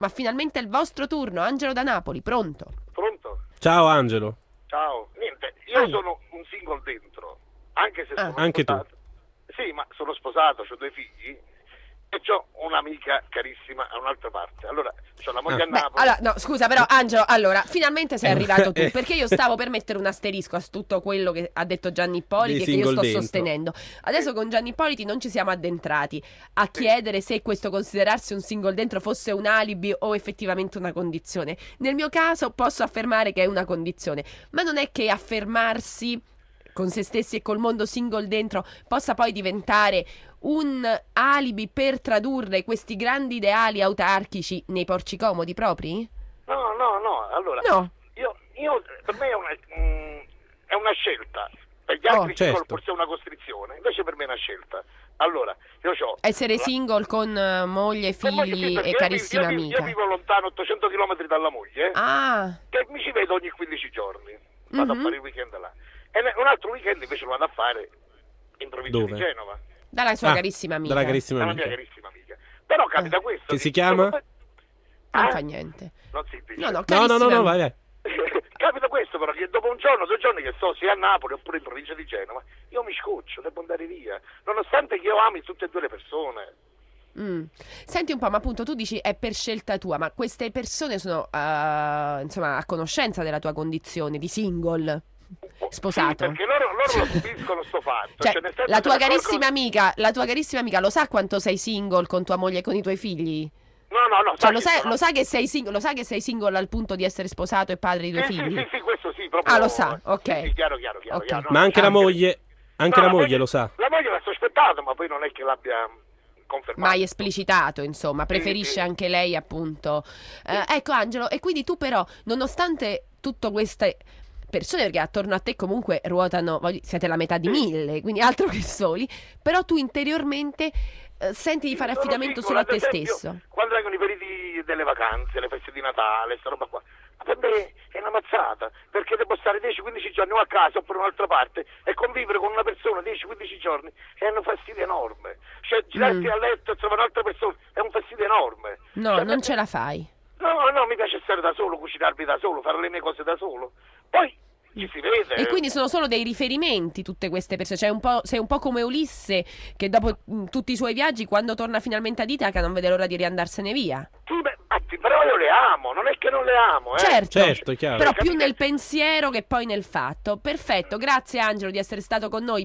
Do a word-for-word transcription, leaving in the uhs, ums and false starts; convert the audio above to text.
Ma finalmente è il vostro turno. Angelo da Napoli, pronto? Pronto? Ciao Angelo. Ciao. Niente, io Ah. sono un single dentro, anche se Ah. sono Anche tu. sposato. Sì, ma sono sposato, ho due figli e ho un'amica carissima a un'altra parte. Allora, ho la moglie Ah. a Beh, Napoli. allora, no, scusa, però, Angelo, allora, finalmente sei arrivato tu, Eh. perché io stavo per mettere un asterisco a tutto quello che ha detto Gianni Ippoliti Dei e che io single sto dentro. sostenendo. Adesso con Gianni Ippoliti non ci siamo addentrati a chiedere se questo considerarsi un single dentro fosse un alibi o effettivamente una condizione. Nel mio caso posso affermare che è una condizione, ma non è che affermarsi con se stessi e col mondo single dentro possa poi diventare un alibi per tradurre questi grandi ideali autarchici nei porci comodi propri? No, no, no, allora, No. io, io per me è una, mm, è una scelta, per gli altri Oh, certo. single forse è una costrizione, invece per me è una scelta. Allora, io ho Essere single con eh, moglie, figli e carissima io, vivo- amica. io vivo lontano ottocento chilometri dalla moglie, Ah, che mi ci vedo ogni quindici giorni, vado Mhm. a fare il weekend là. E ne- un altro weekend invece lo vado a fare in provincia Dove? di Genova, dalla sua Ah, carissima amica. Dalla carissima dalla mia amica. carissima amica. Però capita questo. Che che si chiama? sono- Non Ah? fa niente. Non si dice. No, no, No, no, carissima no, no, amica. vai, vai. Capita questo però che dopo un giorno, due giorni che sto sia a Napoli oppure in provincia di Genova, io mi scoccio, devo andare via, nonostante che io ami tutte e due le persone. Mm. Senti un po', ma appunto tu dici è per scelta tua, ma queste persone sono eh, insomma a conoscenza della tua condizione di single? Sposato? Sì, perché loro, loro lo subiscono sto fatto. Cioè, Cioè, nel senso la che tua ne accorgono- carissima amica, la tua carissima amica lo sa quanto sei single con tua moglie e con i tuoi figli? No, no, no. Cioè, lo chi sa, sono? lo sa che sei single, lo sa che sei single al punto di essere sposato e padre di due Sì, sì, figli? sì, sì, questo sì, proprio. Ah, lo sa, ok. Sì, sì, chiaro, chiaro, chiaro. Ok. chiaro. No, Ma anche no, la moglie, anche no, la moglie lo sa. La moglie l'ha sospettato, ma poi non è che l'abbia confermato. Mai esplicitato, insomma, preferisce sì. anche lei, appunto. Eh, ecco, Angelo, e quindi tu però, nonostante tutto queste persone, perché attorno a te comunque ruotano, voglio- siete la metà di mille, quindi altro che soli, però tu interiormente eh, senti di fare Sono affidamento single, solo a te ad esempio, stesso. Quando vengono i periodi delle vacanze, le feste di Natale, sta roba qua, ma per me è una mazzata, perché devo stare dieci quindici giorni o a casa oppure in un'altra parte e convivere con una persona dieci quindici giorni è un fastidio enorme. Cioè, girarti Mm. a letto e trovare un'altra persona è un fastidio enorme. No, Cioè, non ce la fai. No, no, mi piace stare da solo, cucinarmi da solo, fare le mie cose da solo. Poi ci si vede. E quindi sono solo dei riferimenti tutte queste persone, cioè un po', sei un po' come Ulisse che dopo mh, tutti i suoi viaggi, quando torna finalmente ad Itaca non vede l'ora di riandarsene via. Sì, beh, infatti, però io le amo, non è che non le amo, eh. Certo, Certo, è chiaro. però Capite? più nel pensiero che poi nel fatto. Perfetto, grazie Angelo di essere stato con noi.